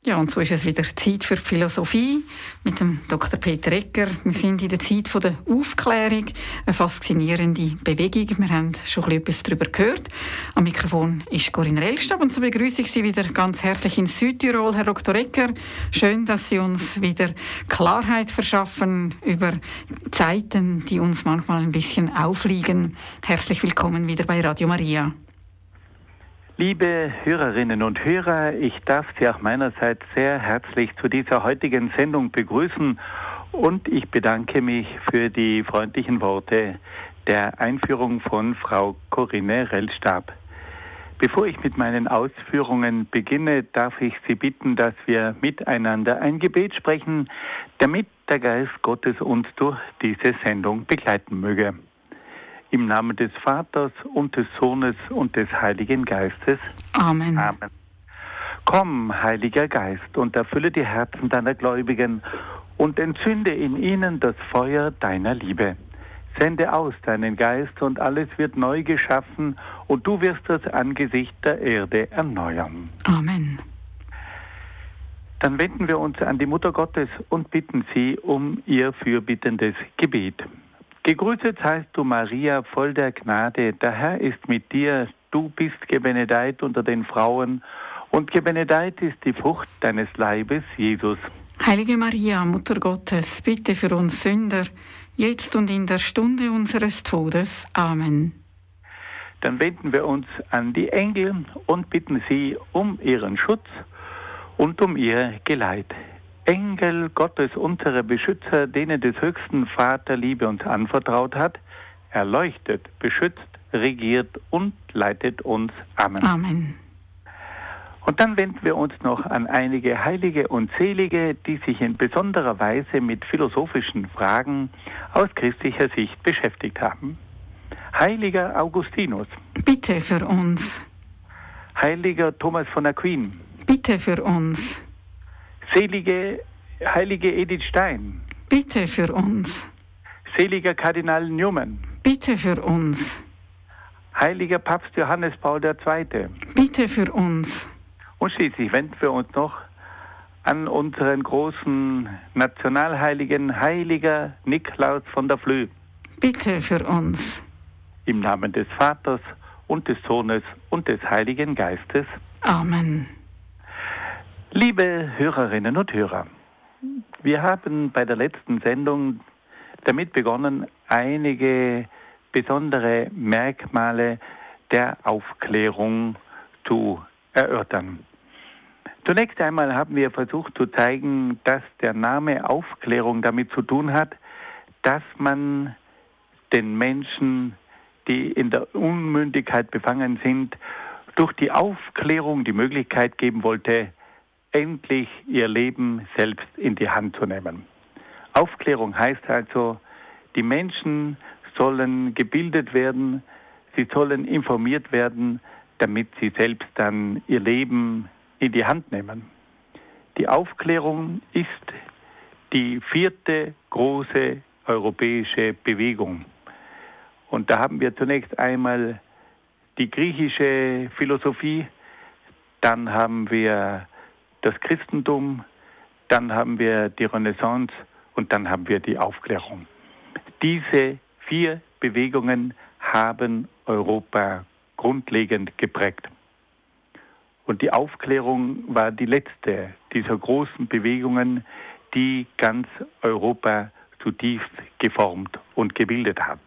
Ja, und so ist es wieder Zeit für die Philosophie mit dem Dr. Peter Egger. Wir sind in der Zeit der Aufklärung, eine faszinierende Bewegung. Wir haben schon etwas darüber gehört. Am Mikrofon ist Corinne Rellstab und so begrüße ich Sie wieder ganz herzlich in Südtirol, Herr Dr. Egger. Schön, dass Sie uns wieder Klarheit verschaffen über Zeiten, die uns manchmal ein bisschen aufliegen. Herzlich willkommen wieder bei Radio Maria. Liebe Hörerinnen und Hörer, ich darf Sie auch meinerseits sehr herzlich zu dieser heutigen Sendung begrüßen und ich bedanke mich für die freundlichen Worte der Einführung von Frau Corinne Rellstab. Bevor ich mit meinen Ausführungen beginne, darf ich Sie bitten, dass wir miteinander ein Gebet sprechen, damit der Geist Gottes uns durch diese Sendung begleiten möge. Im Namen des Vaters und des Sohnes und des Heiligen Geistes. Amen. Amen. Komm, Heiliger Geist, und erfülle die Herzen deiner Gläubigen und entzünde in ihnen das Feuer deiner Liebe. Sende aus deinen Geist und alles wird neu geschaffen und du wirst das Angesicht der Erde erneuern. Amen. Dann wenden wir uns an die Mutter Gottes und bitten sie um ihr fürbittendes Gebet. Gegrüßet seist du, Maria, voll der Gnade, der Herr ist mit dir, du bist gebenedeit unter den Frauen, und gebenedeit ist die Frucht deines Leibes, Jesus. Heilige Maria, Mutter Gottes, bitte für uns Sünder, jetzt und in der Stunde unseres Todes. Amen. Dann wenden wir uns an die Engel und bitten sie um ihren Schutz und um ihr Geleit. Engel Gottes, unsere Beschützer, denen des höchsten Vater Liebe uns anvertraut hat, erleuchtet, beschützt, regiert und leitet uns. Amen. Amen. Und dann wenden wir uns noch an einige Heilige und Selige, die sich in besonderer Weise mit philosophischen Fragen aus christlicher Sicht beschäftigt haben. Heiliger Augustinus. Bitte für uns. Heiliger Thomas von Aquin. Bitte für uns. Heilige Edith Stein. Bitte für uns. Seliger Kardinal Newman. Bitte für uns. Heiliger Papst Johannes Paul II. Bitte für uns. Und schließlich wenden wir uns noch an unseren großen Nationalheiligen, Heiliger Nikolaus von der Flö. Bitte für uns. Im Namen des Vaters und des Sohnes und des Heiligen Geistes. Amen. Liebe Hörerinnen und Hörer, wir haben bei der letzten Sendung damit begonnen, einige besondere Merkmale der Aufklärung zu erörtern. Zunächst einmal haben wir versucht zu zeigen, dass der Name Aufklärung damit zu tun hat, dass man den Menschen, die in der Unmündigkeit befangen sind, durch die Aufklärung die Möglichkeit geben wollte, endlich ihr Leben selbst in die Hand zu nehmen. Aufklärung heißt also, die Menschen sollen gebildet werden, sie sollen informiert werden, damit sie selbst dann ihr Leben in die Hand nehmen. Die Aufklärung ist die 4. große europäische Bewegung. Und da haben wir zunächst einmal die griechische Philosophie, dann haben wir das Christentum, dann haben wir die Renaissance und dann haben wir die Aufklärung. Diese 4 Bewegungen haben Europa grundlegend geprägt. Und die Aufklärung war die letzte dieser großen Bewegungen, die ganz Europa zutiefst geformt und gebildet hat.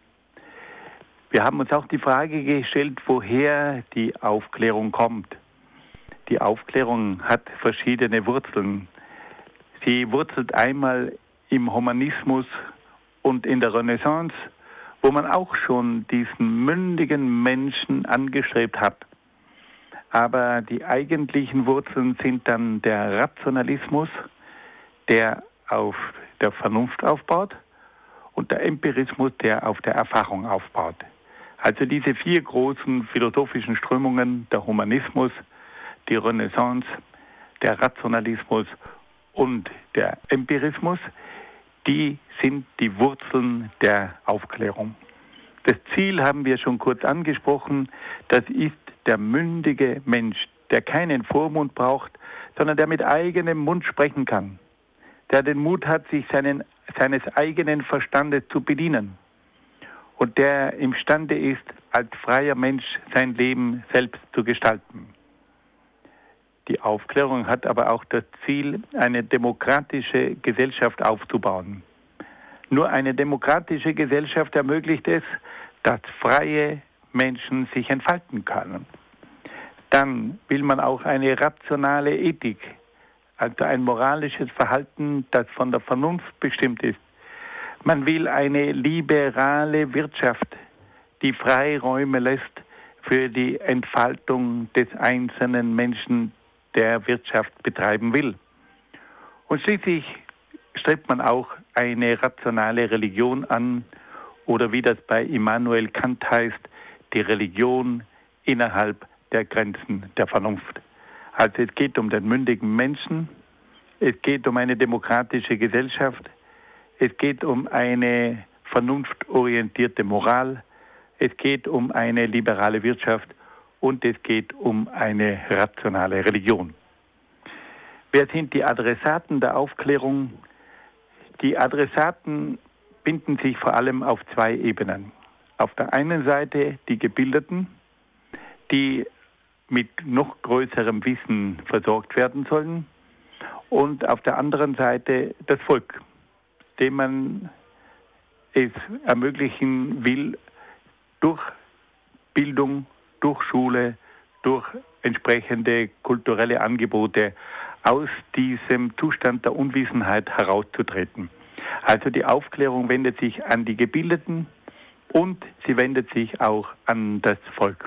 Wir haben uns auch die Frage gestellt, woher die Aufklärung kommt. Die Aufklärung hat verschiedene Wurzeln. Sie wurzelt einmal im Humanismus und in der Renaissance, wo man auch schon diesen mündigen Menschen angestrebt hat. Aber die eigentlichen Wurzeln sind dann der Rationalismus, der auf der Vernunft aufbaut, und der Empirismus, der auf der Erfahrung aufbaut. Also diese 4 großen philosophischen Strömungen, der Humanismus, die Renaissance, der Rationalismus und der Empirismus, die sind die Wurzeln der Aufklärung. Das Ziel haben wir schon kurz angesprochen, das ist der mündige Mensch, der keinen Vormund braucht, sondern der mit eigenem Mund sprechen kann, der den Mut hat, sich seines eigenen Verstandes zu bedienen und der imstande ist, als freier Mensch sein Leben selbst zu gestalten. Die Aufklärung hat aber auch das Ziel, eine demokratische Gesellschaft aufzubauen. Nur eine demokratische Gesellschaft ermöglicht es, dass freie Menschen sich entfalten können. Dann will man auch eine rationale Ethik, also ein moralisches Verhalten, das von der Vernunft bestimmt ist. Man will eine liberale Wirtschaft, die Freiräume lässt für die Entfaltung des einzelnen Menschen, der Wirtschaft betreiben will. Und schließlich strebt man auch eine rationale Religion an, oder wie das bei Immanuel Kant heißt, die Religion innerhalb der Grenzen der Vernunft. Also es geht um den mündigen Menschen, es geht um eine demokratische Gesellschaft, es geht um eine vernunftorientierte Moral, es geht um eine liberale Wirtschaft und es geht um eine rationale Religion. Wer sind die Adressaten der Aufklärung? Die Adressaten binden sich vor allem auf zwei Ebenen. Auf der einen Seite die Gebildeten, die mit noch größerem Wissen versorgt werden sollen, und auf der anderen Seite das Volk, dem man es ermöglichen will, durch Bildung, durch Schule, durch entsprechende kulturelle Angebote aus diesem Zustand der Unwissenheit herauszutreten. Also die Aufklärung wendet sich an die Gebildeten und sie wendet sich auch an das Volk.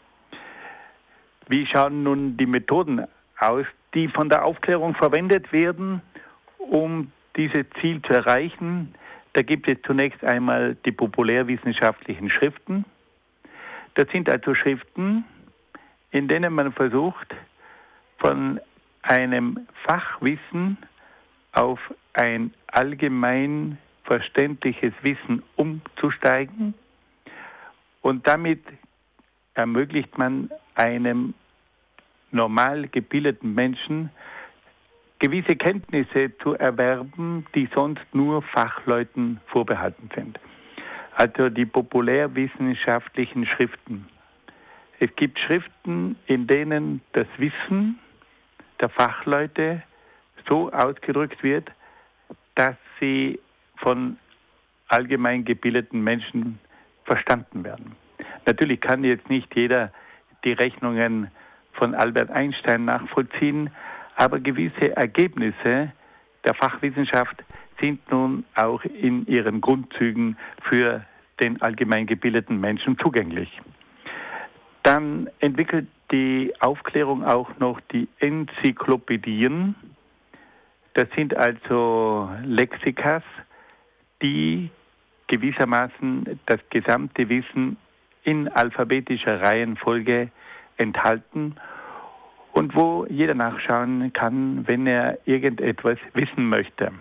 Wie schauen nun die Methoden aus, die von der Aufklärung verwendet werden, um dieses Ziel zu erreichen? Da gibt es zunächst einmal die populärwissenschaftlichen Schriften. Das sind also Schriften, in denen man versucht, von einem Fachwissen auf ein allgemein verständliches Wissen umzusteigen, und damit ermöglicht man einem normal gebildeten Menschen gewisse Kenntnisse zu erwerben, die sonst nur Fachleuten vorbehalten sind. Also die populärwissenschaftlichen Schriften. Es gibt Schriften, in denen das Wissen der Fachleute so ausgedrückt wird, dass sie von allgemein gebildeten Menschen verstanden werden. Natürlich kann jetzt nicht jeder die Rechnungen von Albert Einstein nachvollziehen, aber gewisse Ergebnisse der Fachwissenschaft sind nun auch in ihren Grundzügen für den allgemein gebildeten Menschen zugänglich. Dann entwickelt die Aufklärung auch noch die Enzyklopädien. Das sind also Lexikas, die gewissermaßen das gesamte Wissen in alphabetischer Reihenfolge enthalten und wo jeder nachschauen kann, wenn er irgendetwas wissen möchte.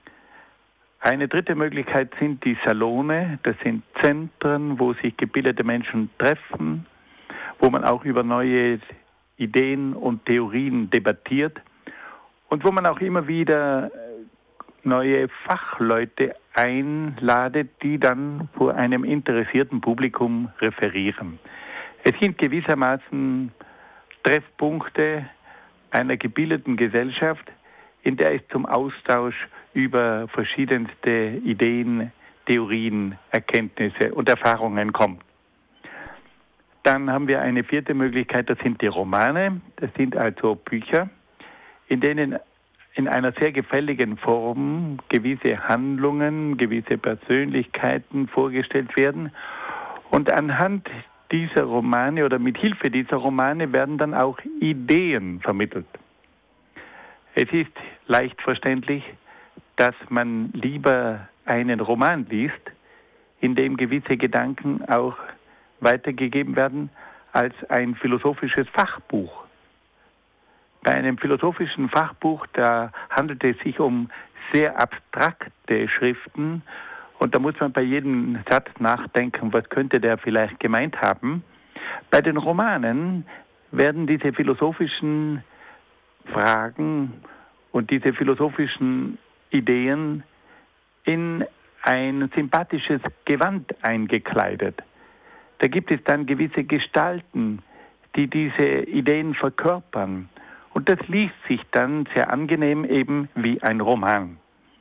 Eine dritte Möglichkeit sind die Salone. Das sind Zentren, wo sich gebildete Menschen treffen, wo man auch über neue Ideen und Theorien debattiert und wo man auch immer wieder neue Fachleute einladet, die dann vor einem interessierten Publikum referieren. Es sind gewissermaßen Treffpunkte einer gebildeten Gesellschaft, in der es zum Austausch über verschiedenste Ideen, Theorien, Erkenntnisse und Erfahrungen kommt. Dann haben wir eine vierte Möglichkeit, das sind die Romane. Das sind also Bücher, in denen in einer sehr gefälligen Form gewisse Handlungen, gewisse Persönlichkeiten vorgestellt werden. Und anhand dieser Romane oder mit Hilfe dieser Romane werden dann auch Ideen vermittelt. Es ist leicht verständlich, dass man lieber einen Roman liest, in dem gewisse Gedanken auch weitergegeben werden, als ein philosophisches Fachbuch. Bei einem philosophischen Fachbuch, da handelt es sich um sehr abstrakte Schriften und da muss man bei jedem Satz nachdenken, was könnte der vielleicht gemeint haben. Bei den Romanen werden diese philosophischen Fragen und diese philosophischen Ideen in ein sympathisches Gewand eingekleidet. Da gibt es dann gewisse Gestalten, die diese Ideen verkörpern. Und das liest sich dann sehr angenehm eben wie ein Roman.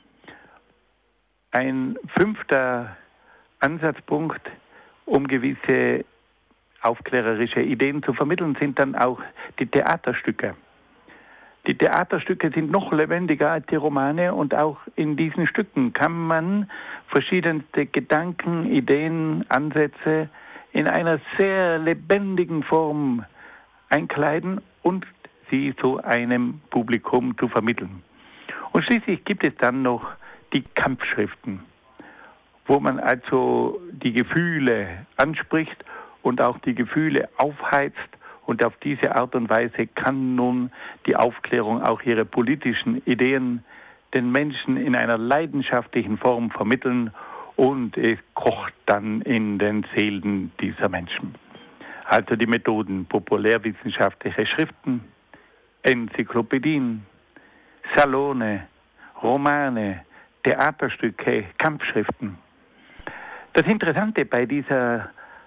Ein 5. Ansatzpunkt, um gewisse aufklärerische Ideen zu vermitteln, sind dann auch die Theaterstücke. Die Theaterstücke sind noch lebendiger als die Romane und auch in diesen Stücken kann man verschiedenste Gedanken, Ideen, Ansätze in einer sehr lebendigen Form einkleiden und sie zu einem Publikum zu vermitteln. Und schließlich gibt es dann noch die Kampfschriften, wo man also die Gefühle anspricht und auch die Gefühle aufheizt. Und auf diese Art und Weise kann nun die Aufklärung auch ihre politischen Ideen den Menschen in einer leidenschaftlichen Form vermitteln und es kocht dann in den Seelen dieser Menschen. Also die Methoden populärwissenschaftliche Schriften, Enzyklopädien, Salone, Romane, Theaterstücke, Kampfschriften. Das Interessante bei dieser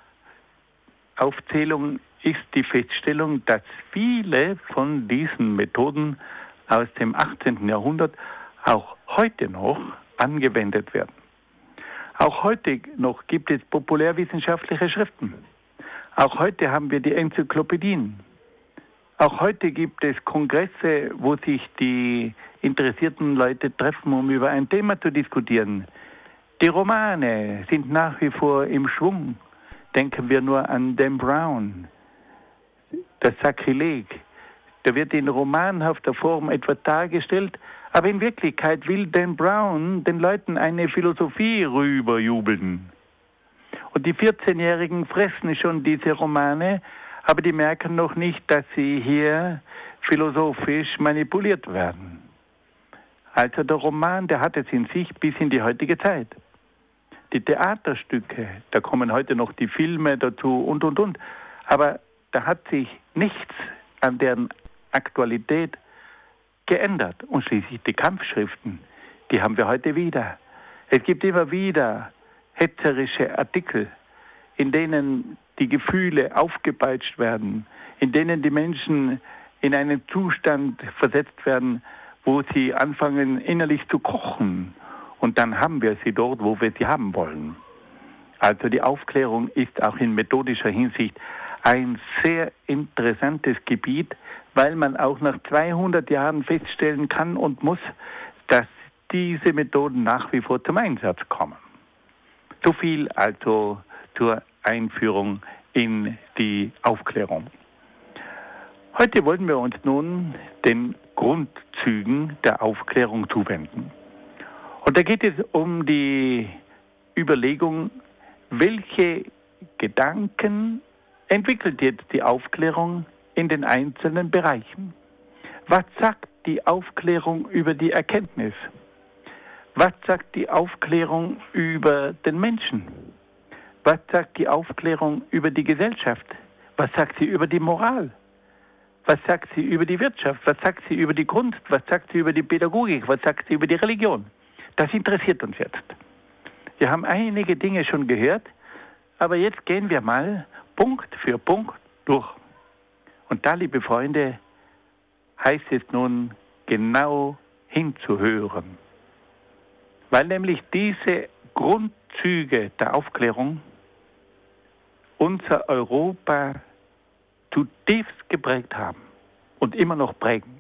Aufzählung ist die Feststellung, dass viele von diesen Methoden aus dem 18. Jahrhundert auch heute noch angewendet werden. Auch heute noch gibt es populärwissenschaftliche Schriften. Auch heute haben wir die Enzyklopädien. Auch heute gibt es Kongresse, wo sich die interessierten Leute treffen, um über ein Thema zu diskutieren. Die Romane sind nach wie vor im Schwung. Denken wir nur an Dan Brown, das Sakrileg. Da wird in romanhafter Form etwa dargestellt, aber in Wirklichkeit will Dan Brown den Leuten eine Philosophie rüberjubeln. Und die 14-Jährigen fressen schon diese Romane, aber die merken noch nicht, dass sie hier philosophisch manipuliert werden. Also der Roman, der hat es in sich bis in die heutige Zeit. Die Theaterstücke, da kommen heute noch die Filme dazu und. Aber da hat sich nichts an deren Aktualität geändert. Und schließlich die Kampfschriften, die haben wir heute wieder. Es gibt immer wieder hetzerische Artikel, in denen die Gefühle aufgepeitscht werden, in denen die Menschen in einen Zustand versetzt werden, wo sie anfangen innerlich zu kochen. Und dann haben wir sie dort, wo wir sie haben wollen. Also die Aufklärung ist auch in methodischer Hinsicht ein sehr interessantes Gebiet, weil man auch nach 200 Jahren feststellen kann und muss, dass diese Methoden nach wie vor zum Einsatz kommen. So viel also zur Einführung in die Aufklärung. Heute wollen wir uns nun den Grundzügen der Aufklärung zuwenden. Und da geht es um die Überlegung, welche Gedanken entwickelt jetzt die Aufklärung in den einzelnen Bereichen? Was sagt die Aufklärung über die Erkenntnis? Was sagt die Aufklärung über den Menschen? Was sagt die Aufklärung über die Gesellschaft? Was sagt sie über die Moral? Was sagt sie über die Wirtschaft? Was sagt sie über die Kunst? Was sagt sie über die Pädagogik? Was sagt sie über die Religion? Das interessiert uns jetzt. Wir haben einige Dinge schon gehört, aber jetzt gehen wir mal Punkt für Punkt durch. Und da, liebe Freunde, heißt es nun, genau hinzuhören. Weil nämlich diese Grundzüge der Aufklärung unser Europa zutiefst geprägt haben und immer noch prägen.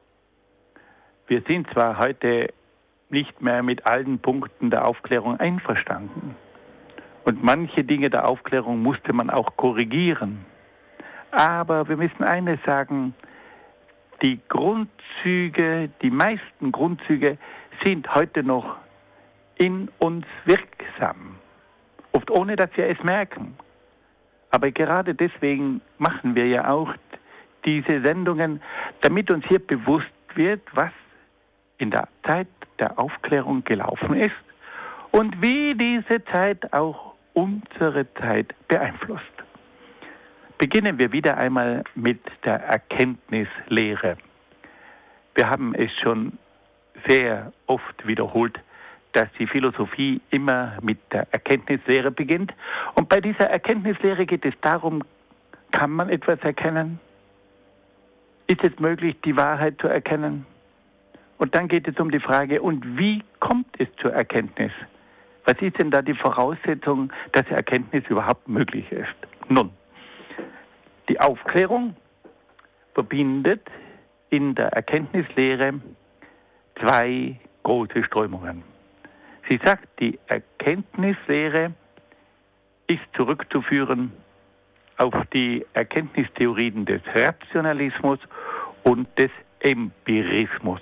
Wir sind zwar heute nicht mehr mit allen Punkten der Aufklärung einverstanden. Und manche Dinge der Aufklärung musste man auch korrigieren. Aber wir müssen eines sagen, die Grundzüge, die meisten Grundzüge sind heute noch in uns wirksam. Oft ohne, dass wir es merken. Aber gerade deswegen machen wir ja auch diese Sendungen, damit uns hier bewusst wird, was in der Zeit der Aufklärung gelaufen ist und wie diese Zeit auch unsere Zeit beeinflusst. Beginnen wir wieder einmal mit der Erkenntnislehre. Wir haben es schon sehr oft wiederholt, dass die Philosophie immer mit der Erkenntnislehre beginnt. Und bei dieser Erkenntnislehre geht es darum, kann man etwas erkennen? Ist es möglich, die Wahrheit zu erkennen? Und dann geht es um die Frage, und wie kommt es zur Erkenntnis? Was ist denn da die Voraussetzung, dass Erkenntnis überhaupt möglich ist? Nun, die Aufklärung verbindet in der Erkenntnislehre zwei große Strömungen. Sie sagt, die Erkenntnislehre ist zurückzuführen auf die Erkenntnistheorien des Rationalismus und des Empirismus.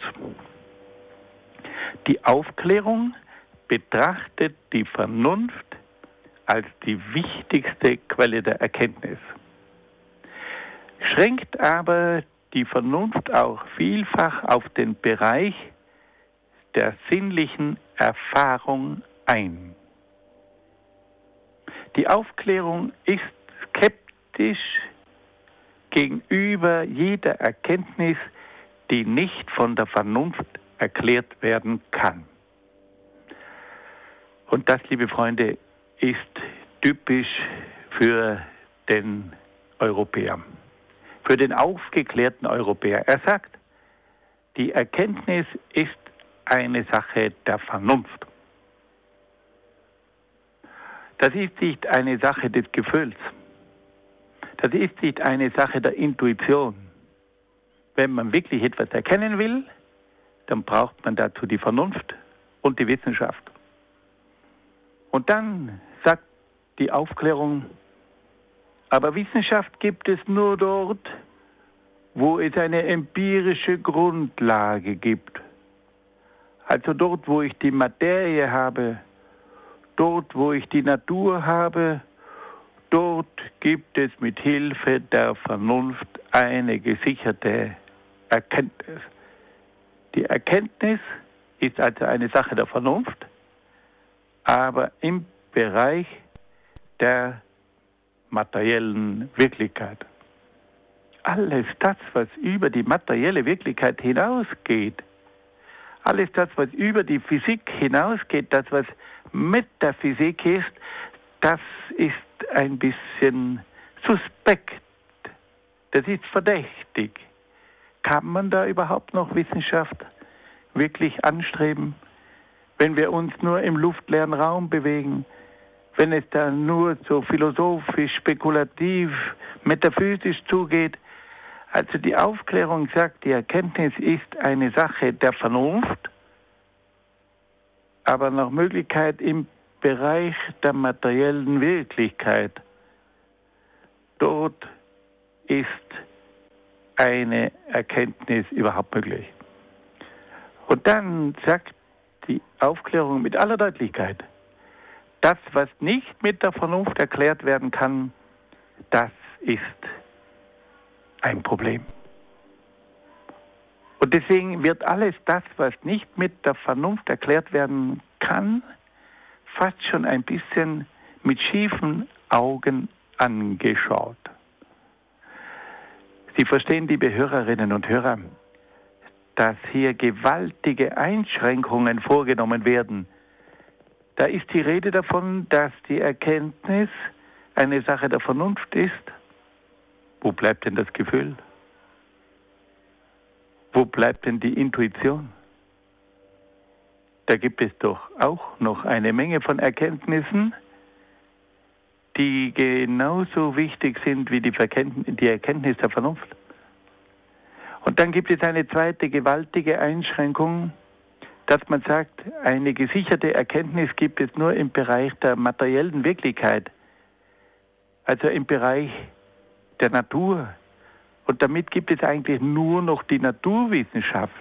Die Aufklärung betrachtet die Vernunft als die wichtigste Quelle der Erkenntnis, schränkt aber die Vernunft auch vielfach auf den Bereich der sinnlichen Erfahrung ein. Die Aufklärung ist skeptisch gegenüber jeder Erkenntnis, die nicht von der Vernunft erklärt werden kann. Und das, liebe Freunde, ist typisch für den Europäer, für den aufgeklärten Europäer. Er sagt, die Erkenntnis ist eine Sache der Vernunft. Das ist nicht eine Sache des Gefühls. Das ist nicht eine Sache der Intuition. Wenn man wirklich etwas erkennen will, dann braucht man dazu die Vernunft und die Wissenschaft. Und dann sagt die Aufklärung, aber Wissenschaft gibt es nur dort, wo es eine empirische Grundlage gibt. Also dort, wo ich die Materie habe, dort, wo ich die Natur habe, dort gibt es mit Hilfe der Vernunft eine gesicherte Erkenntnis. Die Erkenntnis ist also eine Sache der Vernunft, aber im Bereich der materiellen Wirklichkeit. Alles das, was über die materielle Wirklichkeit hinausgeht, alles das, was über die Physik hinausgeht, das, was Metaphysik ist, das ist ein bisschen suspekt. Das ist verdächtig. Kann man da überhaupt noch Wissenschaft wirklich anstreben, wenn wir uns nur im luftleeren Raum bewegen, wenn es da nur so philosophisch, spekulativ, metaphysisch zugeht? Also die Aufklärung sagt, die Erkenntnis ist eine Sache der Vernunft, aber nach Möglichkeit im Bereich der materiellen Wirklichkeit. Dort ist eine Erkenntnis überhaupt möglich. Und dann sagt die Aufklärung mit aller Deutlichkeit, das, was nicht mit der Vernunft erklärt werden kann, das ist ein Problem. Und deswegen wird alles das, was nicht mit der Vernunft erklärt werden kann, fast schon ein bisschen mit schiefen Augen angeschaut. Sie verstehen, liebe Hörerinnen und Hörer, dass hier gewaltige Einschränkungen vorgenommen werden. Da ist die Rede davon, dass die Erkenntnis eine Sache der Vernunft ist. Wo bleibt denn das Gefühl? Wo bleibt denn die Intuition? Da gibt es doch auch noch eine Menge von Erkenntnissen, die genauso wichtig sind wie die Erkenntnis der Vernunft. Und dann gibt es eine zweite gewaltige Einschränkung, dass man sagt, eine gesicherte Erkenntnis gibt es nur im Bereich der materiellen Wirklichkeit, also im Bereich der Natur. Und damit gibt es eigentlich nur noch die Naturwissenschaft.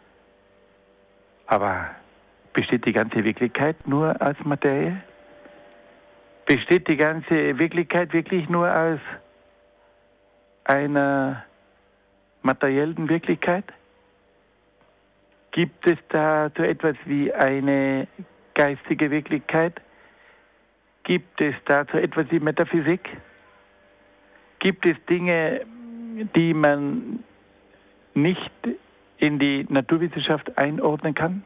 Aber besteht die ganze Wirklichkeit nur aus Materie? Besteht die ganze Wirklichkeit wirklich nur aus einer materiellen Wirklichkeit? Gibt es da so etwas wie eine geistige Wirklichkeit? Gibt es da so etwas wie Metaphysik? Gibt es Dinge, die man nicht in die Naturwissenschaft einordnen kann?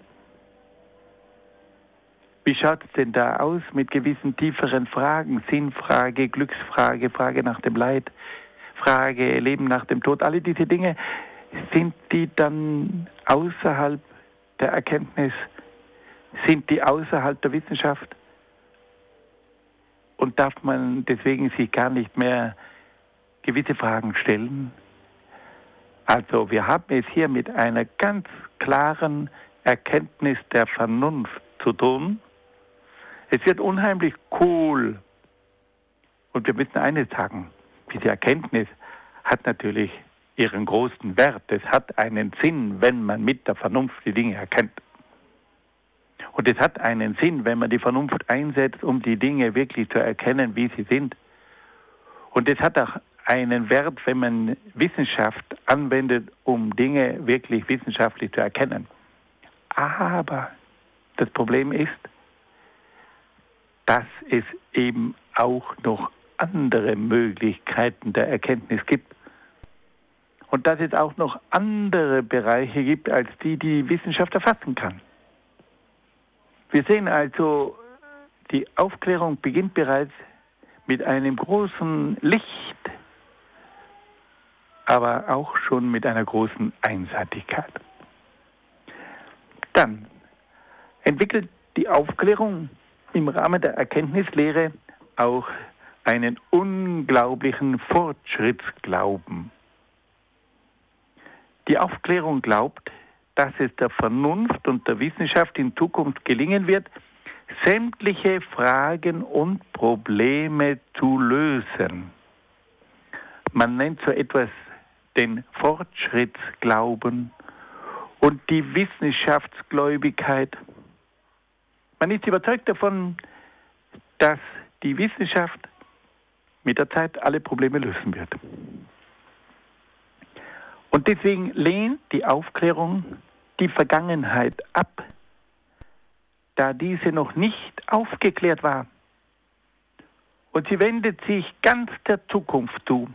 Wie schaut es denn da aus mit gewissen tieferen Fragen? Sinnfrage, Glücksfrage, Frage nach dem Leid, Frage Leben nach dem Tod. Alle diese Dinge, sind die dann außerhalb der Erkenntnis? Sind die außerhalb der Wissenschaft? Und darf man deswegen sich gar nicht mehr gewisse Fragen stellen? Also wir haben es hier mit einer ganz klaren Erkenntnis der Vernunft zu tun. Es wird unheimlich cool. Und wir müssen eines sagen, diese Erkenntnis hat natürlich ihren großen Wert. Es hat einen Sinn, wenn man mit der Vernunft die Dinge erkennt. Und es hat einen Sinn, wenn man die Vernunft einsetzt, um die Dinge wirklich zu erkennen, wie sie sind. Und es hat auch einen Wert, wenn man Wissenschaft anwendet, um Dinge wirklich wissenschaftlich zu erkennen. Aber das Problem ist, dass es eben auch noch andere Möglichkeiten der Erkenntnis gibt. Und dass es auch noch andere Bereiche gibt, als die Wissenschaft erfassen kann. Wir sehen also, die Aufklärung beginnt bereits mit einem großen Licht, aber auch schon mit einer großen Einseitigkeit. Dann entwickelt die Aufklärung im Rahmen der Erkenntnislehre auch einen unglaublichen Fortschrittsglauben. Die Aufklärung glaubt, dass es der Vernunft und der Wissenschaft in Zukunft gelingen wird, sämtliche Fragen und Probleme zu lösen. Man nennt so etwas den Fortschrittsglauben und die Wissenschaftsgläubigkeit. Man ist überzeugt davon, dass die Wissenschaft mit der Zeit alle Probleme lösen wird. Und deswegen lehnt die Aufklärung die Vergangenheit ab, da diese noch nicht aufgeklärt war. Und sie wendet sich ganz der Zukunft zu.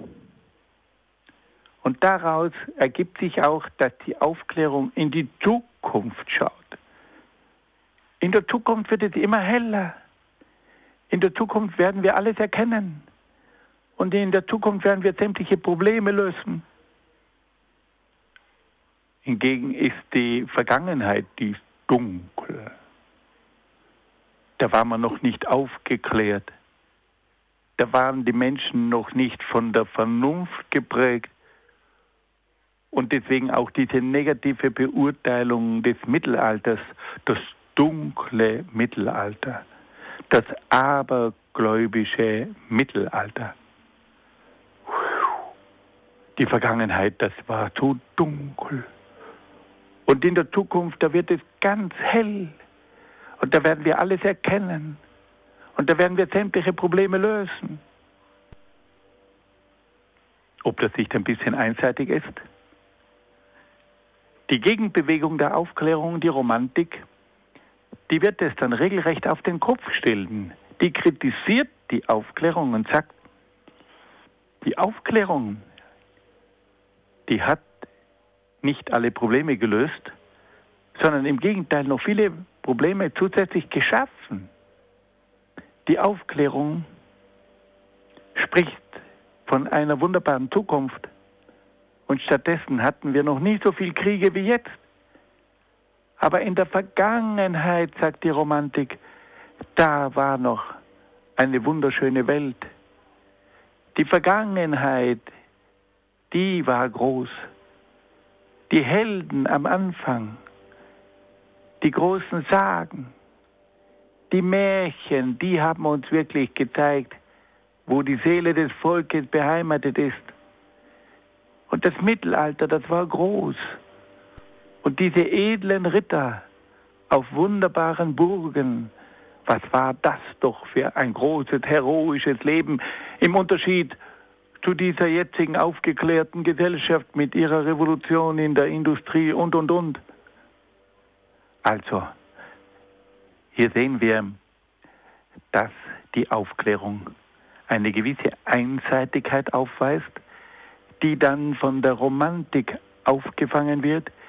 Und daraus ergibt sich auch, dass die Aufklärung in die Zukunft schaut. In der Zukunft wird es immer heller. In der Zukunft werden wir alles erkennen. Und in der Zukunft werden wir sämtliche Probleme lösen. Hingegen ist die Vergangenheit, die ist dunkel. Da war man noch nicht aufgeklärt. Da waren die Menschen noch nicht von der Vernunft geprägt. Und deswegen auch diese negative Beurteilung des Mittelalters, das dunkle Mittelalter, das abergläubische Mittelalter. Die Vergangenheit, das war so dunkel. Und in der Zukunft, da wird es ganz hell. Und da werden wir alles erkennen. Und da werden wir sämtliche Probleme lösen. Ob das nicht ein bisschen einseitig ist? Die Gegenbewegung der Aufklärung, die Romantik, die wird es dann regelrecht auf den Kopf stellen. Die kritisiert die Aufklärung und sagt, die Aufklärung, die hat nicht alle Probleme gelöst, sondern im Gegenteil noch viele Probleme zusätzlich geschaffen. Die Aufklärung spricht von einer wunderbaren Zukunft und stattdessen hatten wir noch nie so viel Kriege wie jetzt. Aber in der Vergangenheit, sagt die Romantik, da war noch eine wunderschöne Welt. Die Vergangenheit, die war groß. Die Helden am Anfang, die großen Sagen, die Märchen, die haben uns wirklich gezeigt, wo die Seele des Volkes beheimatet ist. Und das Mittelalter, das war groß. Und diese edlen Ritter auf wunderbaren Burgen, was war das doch für ein großes, heroisches Leben im Unterschied zu dieser jetzigen aufgeklärten Gesellschaft mit ihrer Revolution in der Industrie und. Also, hier sehen wir, dass die Aufklärung eine gewisse Einseitigkeit aufweist, die dann von der Romantik aufgefangen wird,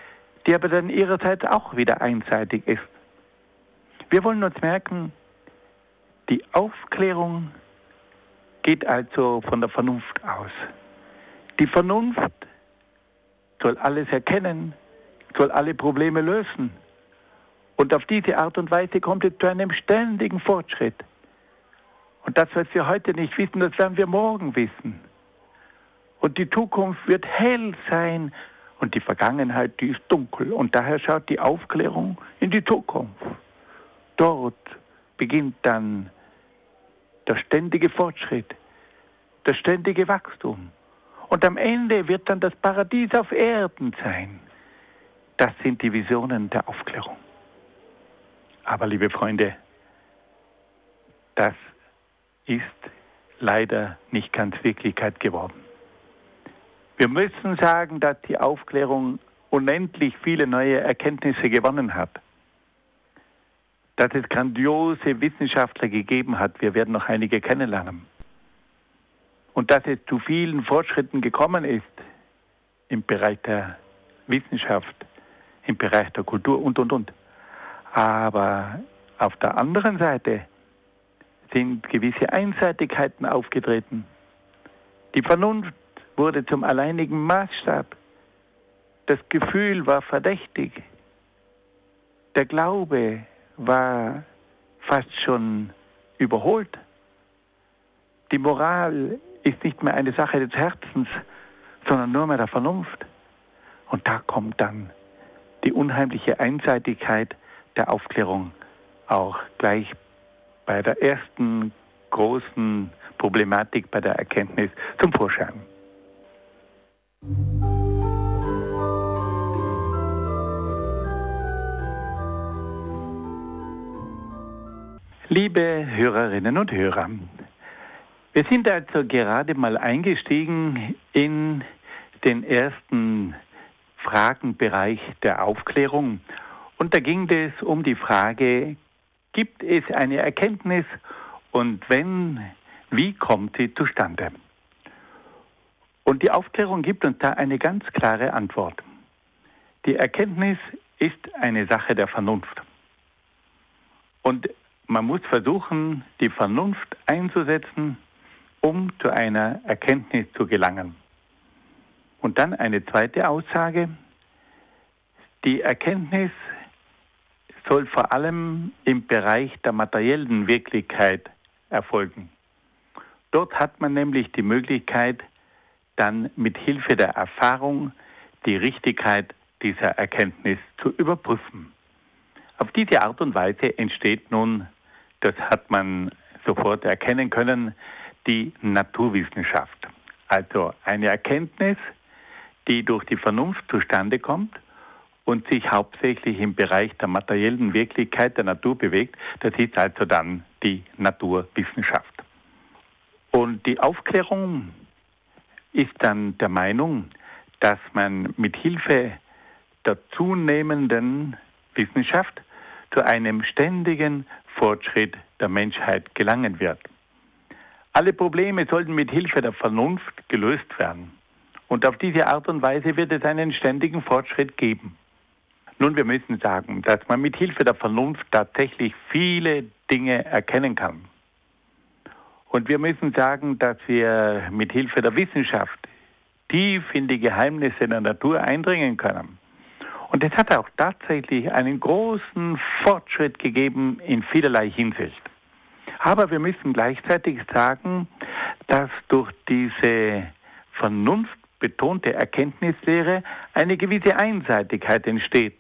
die aber dann ihrerseits auch wieder einseitig ist. Wir wollen uns merken, die Aufklärung geht also von der Vernunft aus. Die Vernunft soll alles erkennen, soll alle Probleme lösen. Und auf diese Art und Weise kommt es zu einem ständigen Fortschritt. Und das, was wir heute nicht wissen, das werden wir morgen wissen. Und die Zukunft wird hell sein und die Vergangenheit, die ist dunkel. Und daher schaut die Aufklärung in die Zukunft. Dort beginnt dann der ständige Fortschritt, das ständige Wachstum. Und am Ende wird dann das Paradies auf Erden sein. Das sind die Visionen der Aufklärung. Aber, liebe Freunde, das ist leider nicht ganz Wirklichkeit geworden. Wir müssen sagen, dass die Aufklärung unendlich viele neue Erkenntnisse gewonnen hat. Dass es grandiose Wissenschaftler gegeben hat, wir werden noch einige kennenlernen. Und dass es zu vielen Fortschritten gekommen ist im Bereich der Wissenschaft, im Bereich der Kultur und. Aber auf der anderen Seite sind gewisse Einseitigkeiten aufgetreten. Die Vernunft wurde zum alleinigen Maßstab. Das Gefühl war verdächtig. Der Glaube war fast schon überholt. Die Moral ist nicht mehr eine Sache des Herzens, sondern nur mehr der Vernunft. Und da kommt dann die unheimliche Einseitigkeit der Aufklärung auch gleich bei der ersten großen Problematik bei der Erkenntnis zum Vorschein. Liebe Hörerinnen und Hörer, wir sind also gerade mal eingestiegen in den ersten Fragenbereich der Aufklärung. Und da ging es um die Frage, gibt es eine Erkenntnis und wenn, wie kommt sie zustande? Und die Aufklärung gibt uns da eine ganz klare Antwort. Die Erkenntnis ist eine Sache der Vernunft. Und man muss versuchen, die Vernunft einzusetzen, um zu einer Erkenntnis zu gelangen. Und dann eine zweite Aussage. Die Erkenntnis soll vor allem im Bereich der materiellen Wirklichkeit erfolgen. Dort hat man nämlich die Möglichkeit, dann mit Hilfe der Erfahrung die Richtigkeit dieser Erkenntnis zu überprüfen. Auf diese Art und Weise entsteht nun, das hat man sofort erkennen können, die Naturwissenschaft. Also eine Erkenntnis, die durch die Vernunft zustande kommt und sich hauptsächlich im Bereich der materiellen Wirklichkeit der Natur bewegt. Das ist also dann die Naturwissenschaft. Und die Aufklärung ist dann der Meinung, dass man mit Hilfe der zunehmenden Wissenschaft zu einem ständigen Fortschritt der Menschheit gelangen wird. Alle Probleme sollten mit Hilfe der Vernunft gelöst werden. Und auf diese Art und Weise wird es einen ständigen Fortschritt geben. Nun, wir müssen sagen, dass man mit Hilfe der Vernunft tatsächlich viele Dinge erkennen kann. Und wir müssen sagen, dass wir mit Hilfe der Wissenschaft tief in die Geheimnisse der Natur eindringen können. Und es hat auch tatsächlich einen großen Fortschritt gegeben in vielerlei Hinsicht. Aber wir müssen gleichzeitig sagen, dass durch diese vernunftbetonte Erkenntnislehre eine gewisse Einseitigkeit entsteht.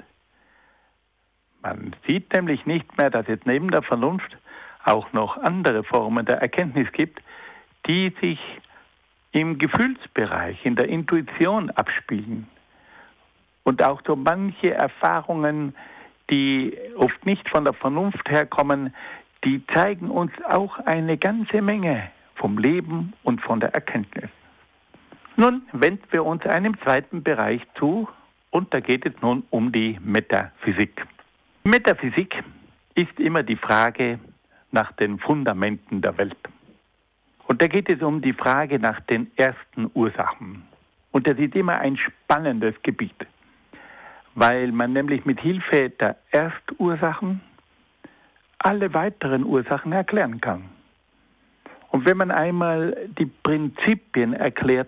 Man sieht nämlich nicht mehr, dass es neben der Vernunft auch noch andere Formen der Erkenntnis gibt, die sich im Gefühlsbereich, in der Intuition abspielen. Und auch so manche Erfahrungen, die oft nicht von der Vernunft herkommen, die zeigen uns auch eine ganze Menge vom Leben und von der Erkenntnis. Nun wenden wir uns einem zweiten Bereich zu und da geht es nun um die Metaphysik. Metaphysik ist immer die Frage nach den Fundamenten der Welt. Und da geht es um die Frage nach den ersten Ursachen. Und das ist immer ein spannendes Gebiet. weil man nämlich mit Hilfe der Erstursachen alle weiteren Ursachen erklären kann. Und wenn man einmal die Prinzipien erkannt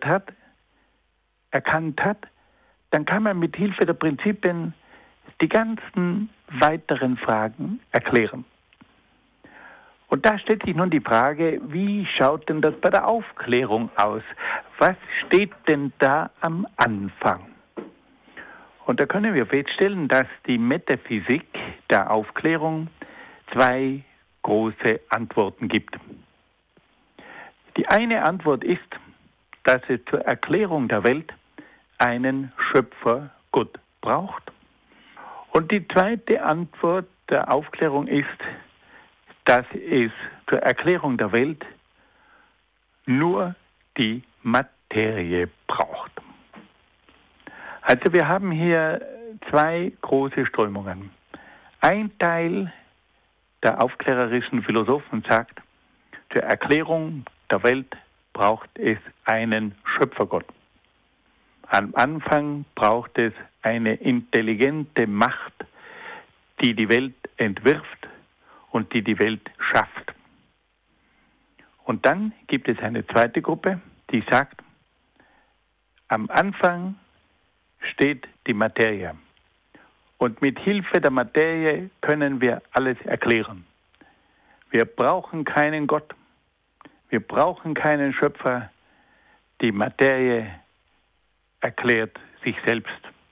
hat, dann kann man mit Hilfe der Prinzipien die ganzen weiteren Fragen erklären. Und da stellt sich nun die Frage, wie schaut denn das bei der Aufklärung aus? Was steht denn da am Anfang? Und da können wir feststellen, dass die Metaphysik der Aufklärung zwei große Antworten gibt. Die eine Antwort ist, dass es zur Erklärung der Welt einen Schöpfergott braucht. Und die zweite Antwort der Aufklärung ist, dass es zur Erklärung der Welt nur die Materie braucht. Also wir haben hier zwei große Strömungen. Ein Teil der aufklärerischen Philosophen sagt, zur Erklärung der Welt braucht es einen Schöpfergott. Am Anfang braucht es eine intelligente Macht, die die Welt entwirft und die die Welt schafft. Und dann gibt es eine zweite Gruppe, die sagt, am Anfang steht die Materie. Und mit Hilfe der Materie können wir alles erklären. Wir brauchen keinen Gott. Wir brauchen keinen Schöpfer. Die Materie erklärt sich selbst.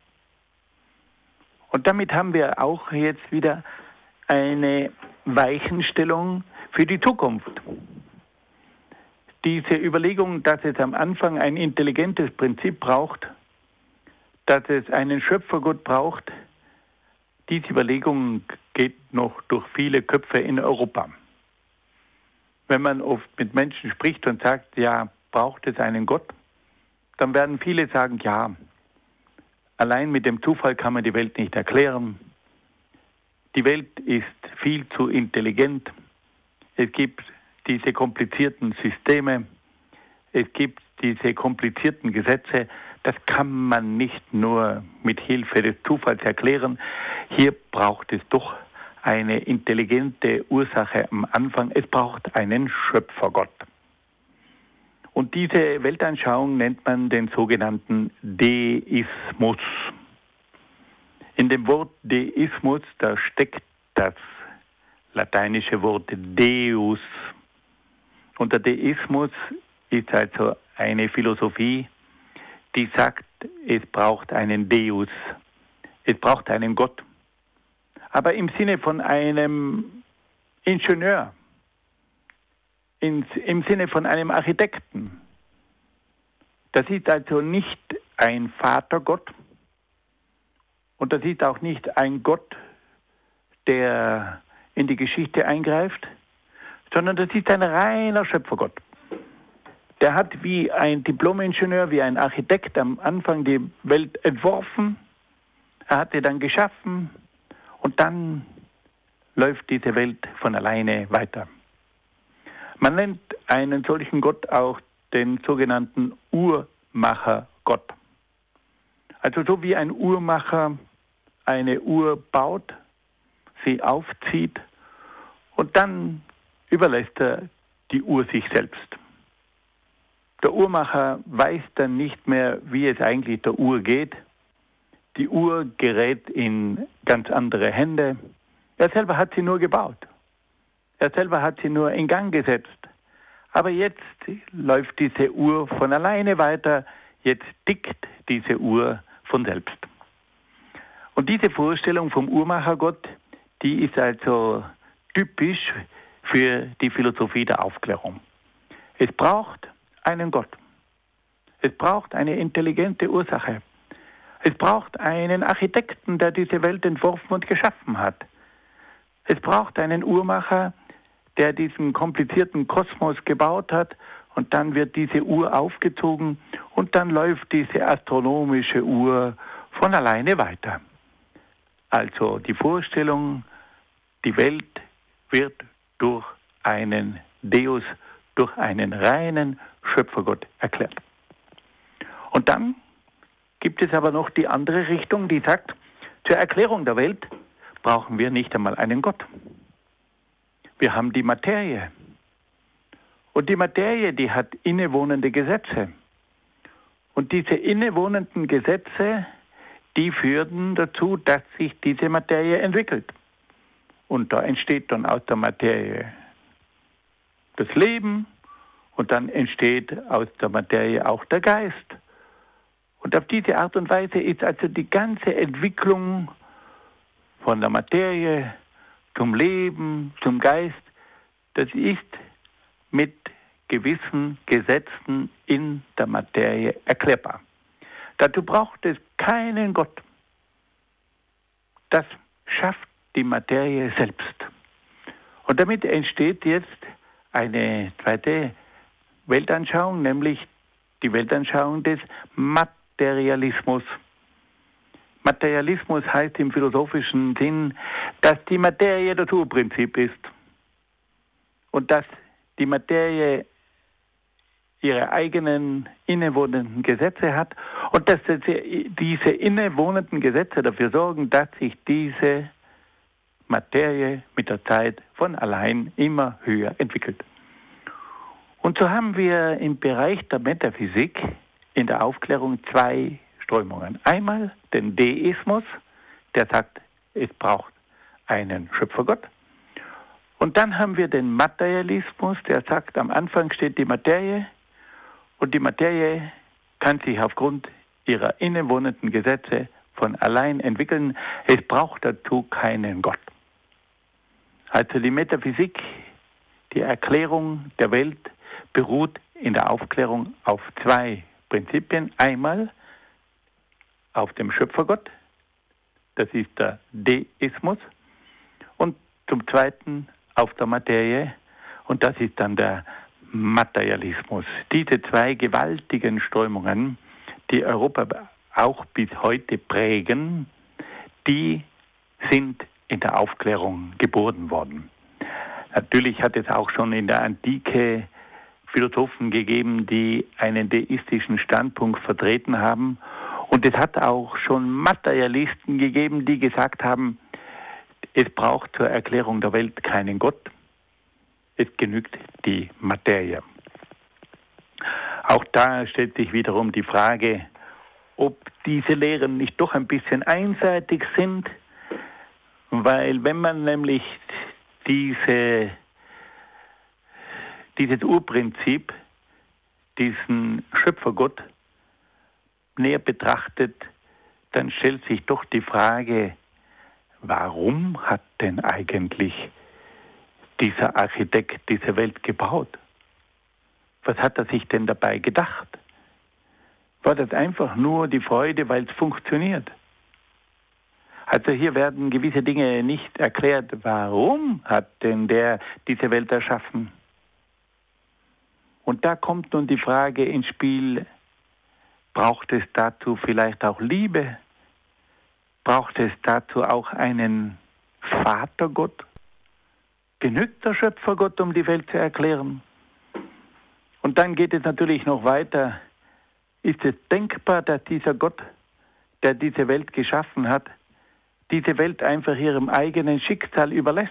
Und damit haben wir auch jetzt wieder eine Weichenstellung für die Zukunft. Diese Überlegung, dass es am Anfang ein intelligentes Prinzip braucht, dass es einen Schöpfergott braucht, diese Überlegung geht noch durch viele Köpfe in Europa. Wenn man oft mit Menschen spricht und sagt, ja, braucht es einen Gott, dann werden viele sagen, ja, allein mit dem Zufall kann man die Welt nicht erklären. Die Welt ist viel zu intelligent. Es gibt diese komplizierten Systeme. Es gibt diese komplizierten Gesetze. Das kann man nicht nur mit Hilfe des Zufalls erklären. Hier braucht es doch eine intelligente Ursache am Anfang. Es braucht einen Schöpfergott. Und diese Weltanschauung nennt man den sogenannten Deismus. In dem Wort Deismus, da steckt das lateinische Wort Deus. Und der Deismus ist also eine Philosophie, die sagt, es braucht einen Deus, es braucht einen Gott. Aber im Sinne von einem Ingenieur, im Sinne von einem Architekten. Das ist also nicht ein Vatergott und das ist auch nicht ein Gott, der in die Geschichte eingreift, sondern das ist ein reiner Schöpfergott. Der hat wie ein Diplom-Ingenieur, wie ein Architekt am Anfang die Welt entworfen, er hat sie dann geschaffen und dann läuft diese Welt von alleine weiter. Man nennt einen solchen Gott auch den sogenannten Uhrmachergott. Also so wie ein Uhrmacher eine Uhr baut, sie aufzieht und dann überlässt er die Uhr sich selbst. Der Uhrmacher weiß dann nicht mehr, wie es eigentlich der Uhr geht. Die Uhr gerät in ganz andere Hände. Er selber hat sie nur gebaut. Er selber hat sie nur in Gang gesetzt. Aber jetzt läuft diese Uhr von alleine weiter. Jetzt tickt diese Uhr von selbst. Und diese Vorstellung vom Uhrmachergott, die ist also typisch für die Philosophie der Aufklärung. Es braucht einen Gott. Es braucht eine intelligente Ursache. Es braucht einen Architekten, der diese Welt entworfen und geschaffen hat. Es braucht einen Uhrmacher, der diesen komplizierten Kosmos gebaut hat und dann wird diese Uhr aufgezogen und dann läuft diese astronomische Uhr von alleine weiter. Also die Vorstellung, die Welt wird durch einen Deus, durch einen reinen Schöpfergott erklärt. Und dann gibt es aber noch die andere Richtung, die sagt, Zur Erklärung der Welt brauchen wir nicht einmal einen Gott. Wir haben die Materie. Und die Materie, die hat innewohnende Gesetze. Und diese innewohnenden Gesetze, die führen dazu, dass sich diese Materie entwickelt. Und da entsteht dann aus der Materie das Leben und dann entsteht aus der Materie auch der Geist. Und auf diese Art und Weise ist also die ganze Entwicklung von der Materie zum Leben, zum Geist, das ist mit gewissen Gesetzen in der Materie erklärbar. Dazu braucht es keinen Gott. Das schafft die Materie selbst. Und damit entsteht jetzt eine zweite Weltanschauung, nämlich die Weltanschauung des Materialismus. Materialismus heißt im philosophischen Sinn, dass die Materie das Urprinzip ist und dass die Materie ihre eigenen innewohnenden Gesetze hat und dass diese innewohnenden Gesetze dafür sorgen, dass sich diese Materie mit der Zeit von allein immer höher entwickelt. Und so haben wir im Bereich der Metaphysik in der Aufklärung zwei Strömungen. Einmal den Deismus, der sagt, es braucht einen Schöpfergott. Und dann haben wir den Materialismus, der sagt, am Anfang steht die Materie und die Materie kann sich aufgrund ihrer innewohnenden Gesetze von allein entwickeln. Es braucht dazu keinen Gott. Also die Metaphysik, die Erklärung der Welt beruht in der Aufklärung auf zwei Prinzipien. Einmal auf dem Schöpfergott, das ist der Deismus, und zum Zweiten auf der Materie, und das ist dann der Materialismus. Diese zwei gewaltigen Strömungen, die Europa auch bis heute prägen, die sind in der Aufklärung geboren worden. Natürlich hat es auch schon in der Antike Philosophen gegeben, die einen deistischen Standpunkt vertreten haben. Und es hat auch schon Materialisten gegeben, die gesagt haben, es braucht zur Erklärung der Welt keinen Gott. Es genügt die Materie. Auch da stellt sich wiederum die Frage, ob diese Lehren nicht doch ein bisschen einseitig sind, weil wenn man nämlich dieses Urprinzip, diesen Schöpfergott näher betrachtet, dann stellt sich doch die Frage, warum hat denn eigentlich dieser Architekt diese Welt gebaut? Was hat er sich denn dabei gedacht? War das einfach nur die Freude, weil es funktioniert? Also hier werden gewisse Dinge nicht erklärt. Warum hat denn der diese Welt erschaffen? Und da kommt nun die Frage ins Spiel, braucht es dazu vielleicht auch Liebe? Braucht es dazu auch einen Vatergott? Genügt der Schöpfergott, um die Welt zu erklären? Und dann geht es natürlich noch weiter. Ist es denkbar, dass dieser Gott, der diese Welt geschaffen hat, diese Welt einfach ihrem eigenen Schicksal überlässt?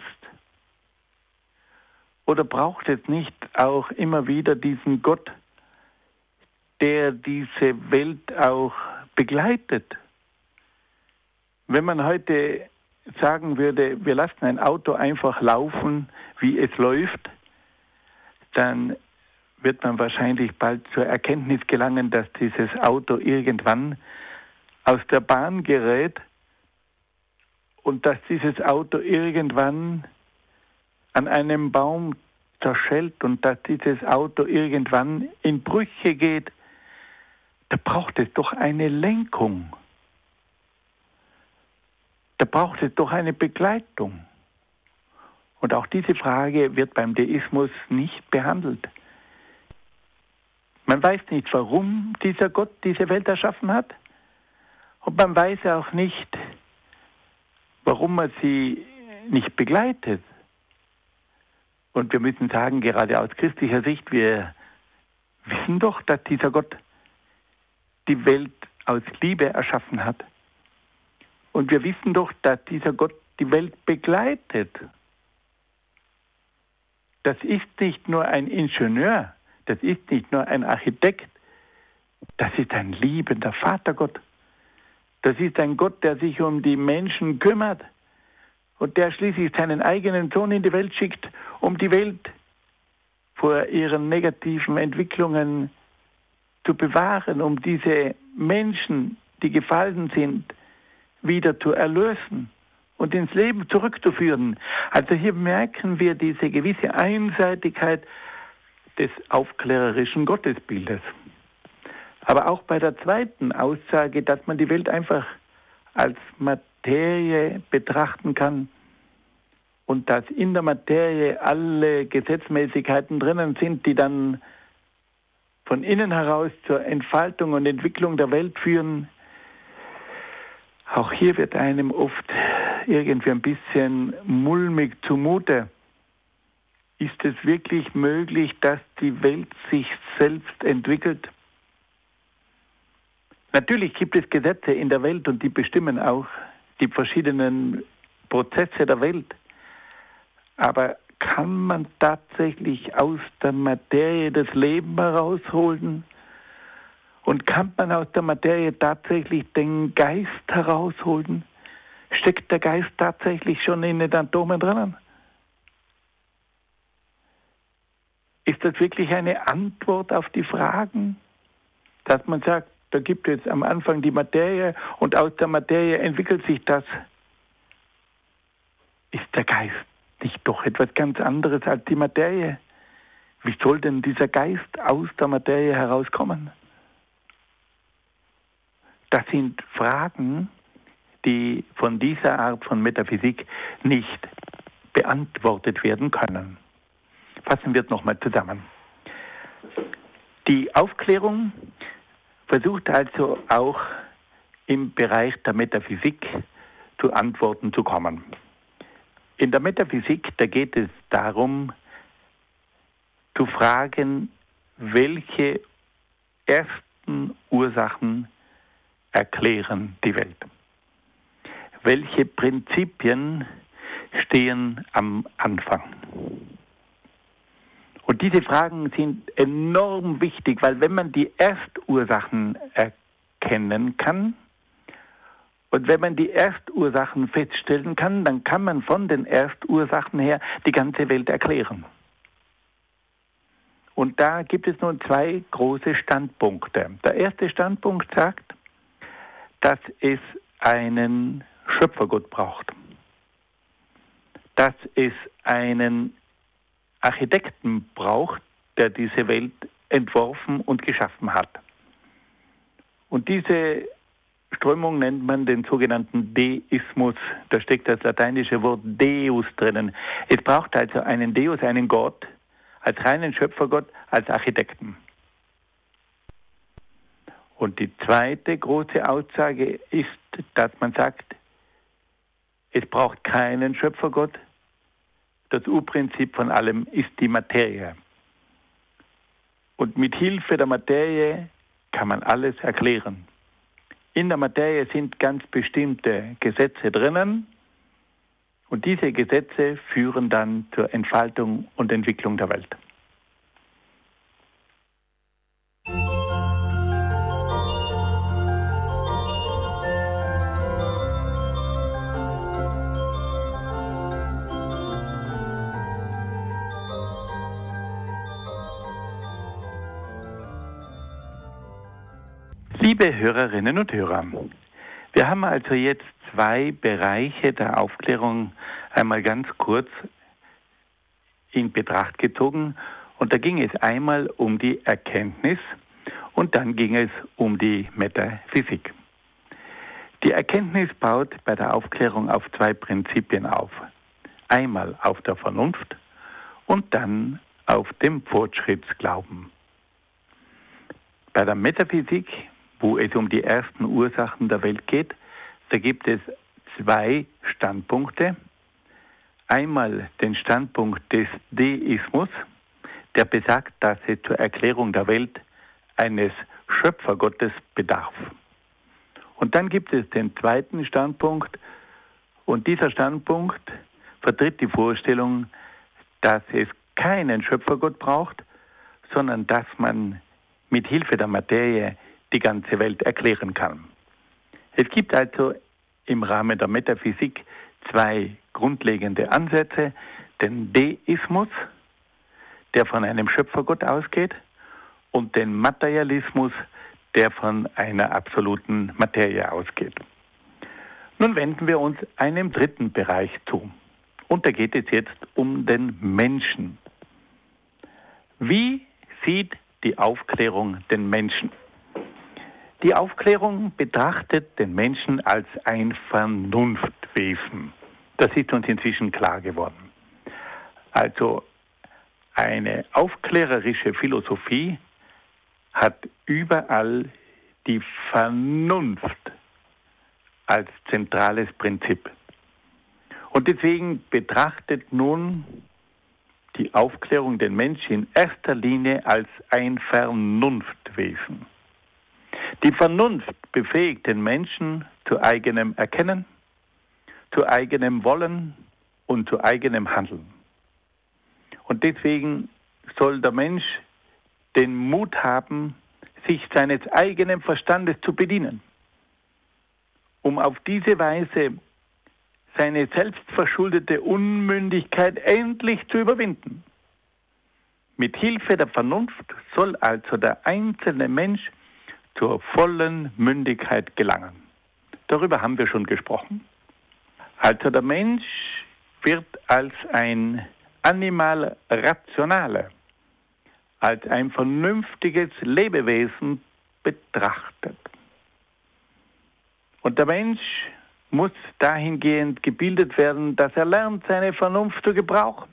Oder braucht es nicht auch immer wieder diesen Gott, der diese Welt auch begleitet? Wenn man heute sagen würde, wir lassen ein Auto einfach laufen, wie es läuft, dann wird man wahrscheinlich bald zur Erkenntnis gelangen, dass dieses Auto irgendwann aus der Bahn gerät und dass dieses Auto irgendwann an einem Baum zerschellt und dass dieses Auto irgendwann in Brüche geht. Da braucht es doch eine Lenkung. Da braucht es doch eine Begleitung. Und auch diese Frage wird beim Deismus nicht behandelt. Man weiß nicht, warum dieser Gott diese Welt erschaffen hat. Und man weiß auch nicht, warum er sie nicht begleitet. Und wir müssen sagen, gerade aus christlicher Sicht, wir wissen doch, dass dieser Gott die Welt aus Liebe erschaffen hat. Und wir wissen doch, dass dieser Gott die Welt begleitet. Das ist nicht nur ein Ingenieur, das ist nicht nur ein Architekt, das ist ein liebender Vatergott. Das ist ein Gott, der sich um die Menschen kümmert und der schließlich seinen eigenen Sohn in die Welt schickt, um die Welt vor ihren negativen Entwicklungen zu bewahren, um diese Menschen, die gefallen sind, wieder zu erlösen und ins Leben zurückzuführen. Also hier merken wir diese gewisse Einseitigkeit des aufklärerischen Gottesbildes. Aber auch bei der zweiten Aussage, dass man die Welt einfach als Materie betrachten kann und dass in der Materie alle Gesetzmäßigkeiten drinnen sind, die dann von innen heraus zur Entfaltung und Entwicklung der Welt führen. Auch hier wird einem oft irgendwie ein bisschen mulmig zumute. Ist es wirklich möglich, dass die Welt sich selbst entwickelt? Natürlich gibt es Gesetze in der Welt und die bestimmen auch die verschiedenen Prozesse der Welt. Aber kann man tatsächlich aus der Materie das Leben herausholen? Und kann man aus der Materie tatsächlich den Geist herausholen? Steckt der Geist tatsächlich schon in den Atomen drinnen? Ist das wirklich eine Antwort auf die Fragen? Dass man sagt, da gibt es am Anfang die Materie und aus der Materie entwickelt sich das. Ist der Geist nicht doch etwas ganz anderes als die Materie? Wie soll denn dieser Geist aus der Materie herauskommen? Das sind Fragen, die von dieser Art von Metaphysik nicht beantwortet werden können. Fassen wir es nochmal zusammen. Die Aufklärung versucht also auch im Bereich der Metaphysik zu Antworten zu kommen. In der Metaphysik, da geht es darum, zu fragen, welche ersten Ursachen erklären die Welt. Welche Prinzipien stehen am Anfang? Und diese Fragen sind enorm wichtig, weil wenn man die Erstursachen erkennen kann und wenn man die Erstursachen feststellen kann, dann kann man von den Erstursachen her die ganze Welt erklären. Und da gibt es nun zwei große Standpunkte. Der erste Standpunkt sagt, dass es einen Schöpfergott braucht, dass es einen Architekten braucht, der diese Welt entworfen und geschaffen hat. Und diese Strömung nennt man den sogenannten Deismus. Da steckt das lateinische Wort Deus drinnen. Es braucht also einen Deus, einen Gott, als reinen Schöpfergott, als Architekten. Und die zweite große Aussage ist, dass man sagt, es braucht keinen Schöpfergott. Das Urprinzip von allem ist die Materie. Und mit Hilfe der Materie kann man alles erklären. In der Materie sind ganz bestimmte Gesetze drinnen und diese Gesetze führen dann zur Entfaltung und Entwicklung der Welt. Liebe Hörerinnen und Hörer, wir haben also jetzt zwei Bereiche der Aufklärung einmal ganz kurz in Betracht gezogen. Und da ging es einmal um die Erkenntnis und dann ging es um die Metaphysik. Die Erkenntnis baut bei der Aufklärung auf zwei Prinzipien auf. Einmal auf der Vernunft und dann auf dem Fortschrittsglauben. Bei der Metaphysik, wo es um die ersten Ursachen der Welt geht, da gibt es zwei Standpunkte. Einmal den Standpunkt des Deismus, der besagt, dass es zur Erklärung der Welt eines Schöpfergottes bedarf. Und dann gibt es den zweiten Standpunkt, und dieser Standpunkt vertritt die Vorstellung, dass es keinen Schöpfergott braucht, sondern dass man mit Hilfe der Materie die ganze Welt erklären kann. Es gibt also im Rahmen der Metaphysik zwei grundlegende Ansätze: den Deismus, der von einem Schöpfergott ausgeht, und den Materialismus, der von einer absoluten Materie ausgeht. Nun wenden wir uns einem dritten Bereich zu. Und da geht es jetzt um den Menschen. Wie sieht die Aufklärung den Menschen? Die Aufklärung betrachtet den Menschen als ein Vernunftwesen. Das ist uns inzwischen klar geworden. Also eine aufklärerische Philosophie hat überall die Vernunft als zentrales Prinzip. Und deswegen betrachtet nun die Aufklärung den Menschen in erster Linie als ein Vernunftwesen. Die Vernunft befähigt den Menschen zu eigenem Erkennen, zu eigenem Wollen und zu eigenem Handeln. Und deswegen soll der Mensch den Mut haben, sich seines eigenen Verstandes zu bedienen, um auf diese Weise seine selbstverschuldete Unmündigkeit endlich zu überwinden. Mit Hilfe der Vernunft soll also der einzelne Mensch zur vollen Mündigkeit gelangen. Darüber haben wir schon gesprochen. Also der Mensch wird als ein Animal rationale, als ein vernünftiges Lebewesen betrachtet. Und der Mensch muss dahingehend gebildet werden, dass er lernt, seine Vernunft zu gebrauchen.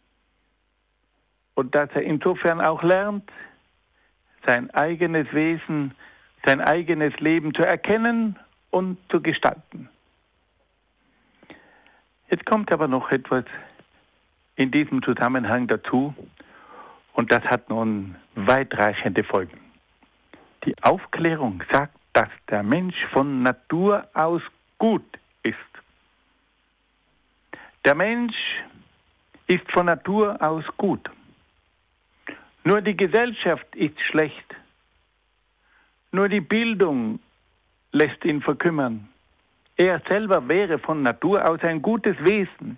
Und dass er insofern auch lernt, sein eigenes Wesen, sein eigenes Leben zu erkennen und zu gestalten. Jetzt kommt aber noch etwas in diesem Zusammenhang dazu, und das hat nun weitreichende Folgen. Die Aufklärung sagt, dass der Mensch von Natur aus gut ist. Der Mensch ist von Natur aus gut. Nur die Gesellschaft ist schlecht. Nur die Bildung lässt ihn verkümmern. Er selber wäre von Natur aus ein gutes Wesen.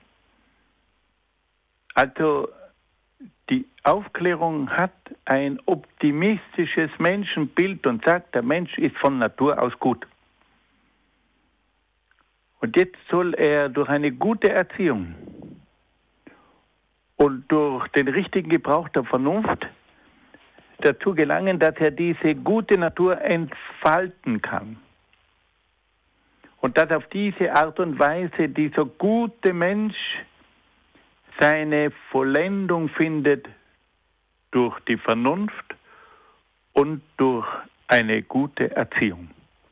Also die Aufklärung hat ein optimistisches Menschenbild und sagt, der Mensch ist von Natur aus gut. Und jetzt soll er durch eine gute Erziehung und durch den richtigen Gebrauch der Vernunft dazu gelangen, dass er diese gute Natur entfalten kann. Und dass auf diese Art und Weise dieser gute Mensch seine Vollendung findet durch die Vernunft und durch eine gute Erziehung.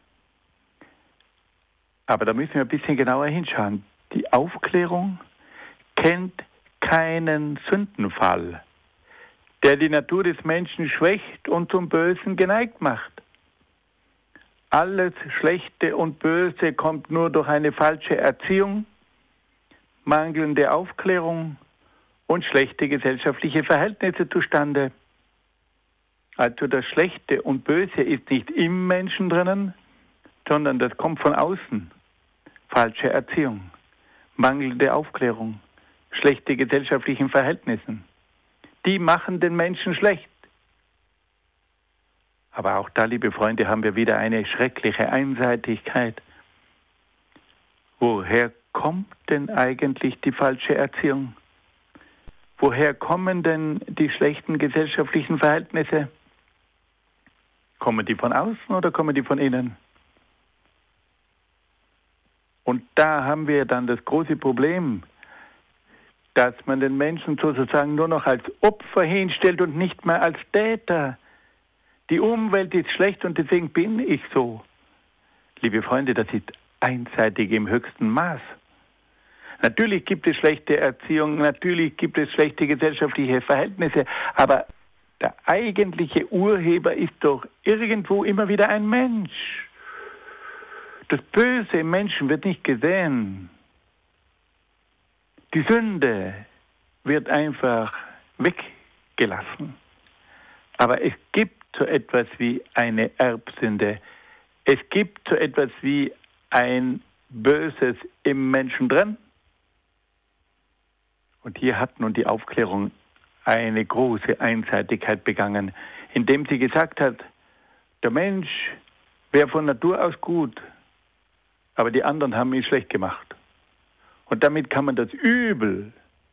Aber da müssen wir ein bisschen genauer hinschauen. Die Aufklärung kennt keinen Sündenfall, der die Natur des Menschen schwächt und zum Bösen geneigt macht. Alles Schlechte und Böse kommt nur durch eine falsche Erziehung, mangelnde Aufklärung und schlechte gesellschaftliche Verhältnisse zustande. Also das Schlechte und Böse ist nicht im Menschen drinnen, sondern das kommt von außen. Falsche Erziehung, mangelnde Aufklärung, schlechte gesellschaftlichen Verhältnissen. Die machen den Menschen schlecht. Aber auch da, liebe Freunde, haben wir wieder eine schreckliche Einseitigkeit. Woher kommt denn eigentlich die falsche Erziehung? Woher kommen denn die schlechten gesellschaftlichen Verhältnisse? Kommen die von außen oder kommen die von innen? Und da haben wir dann das große Problem, dass man den Menschen sozusagen nur noch als Opfer hinstellt und nicht mehr als Täter. Die Umwelt ist schlecht und deswegen bin ich so. Liebe Freunde, das ist einseitig im höchsten Maß. Natürlich gibt es schlechte Erziehung, natürlich gibt es schlechte gesellschaftliche Verhältnisse, aber der eigentliche Urheber ist doch irgendwo immer wieder ein Mensch. Das Böse im Menschen wird nicht gesehen. Die Sünde wird einfach weggelassen. Aber es gibt so etwas wie eine Erbsünde. Es gibt so etwas wie ein Böses im Menschen drin. Und hier hat nun die Aufklärung eine große Einseitigkeit begangen, indem sie gesagt hat, der Mensch wäre von Natur aus gut, aber die anderen haben ihn schlecht gemacht. Und damit kann man das Übel,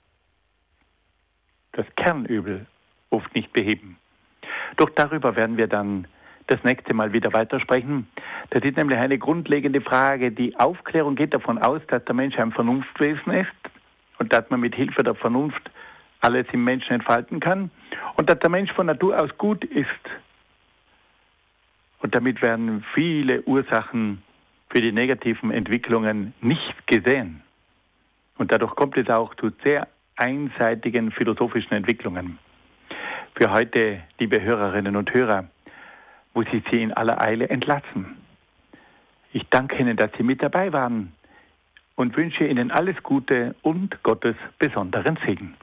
das Kernübel, oft nicht beheben. Doch darüber werden wir dann das nächste Mal wieder weitersprechen. Das ist nämlich eine grundlegende Frage. Die Aufklärung geht davon aus, dass der Mensch ein Vernunftwesen ist und dass man mit Hilfe der Vernunft alles im Menschen entfalten kann und dass der Mensch von Natur aus gut ist. Und damit werden viele Ursachen für die negativen Entwicklungen nicht gesehen. Und dadurch kommt es auch zu sehr einseitigen philosophischen Entwicklungen. Für heute, liebe Hörerinnen und Hörer, muss ich Sie in aller Eile entlassen. Ich danke Ihnen, dass Sie mit dabei waren und wünsche Ihnen alles Gute und Gottes besonderen Segen.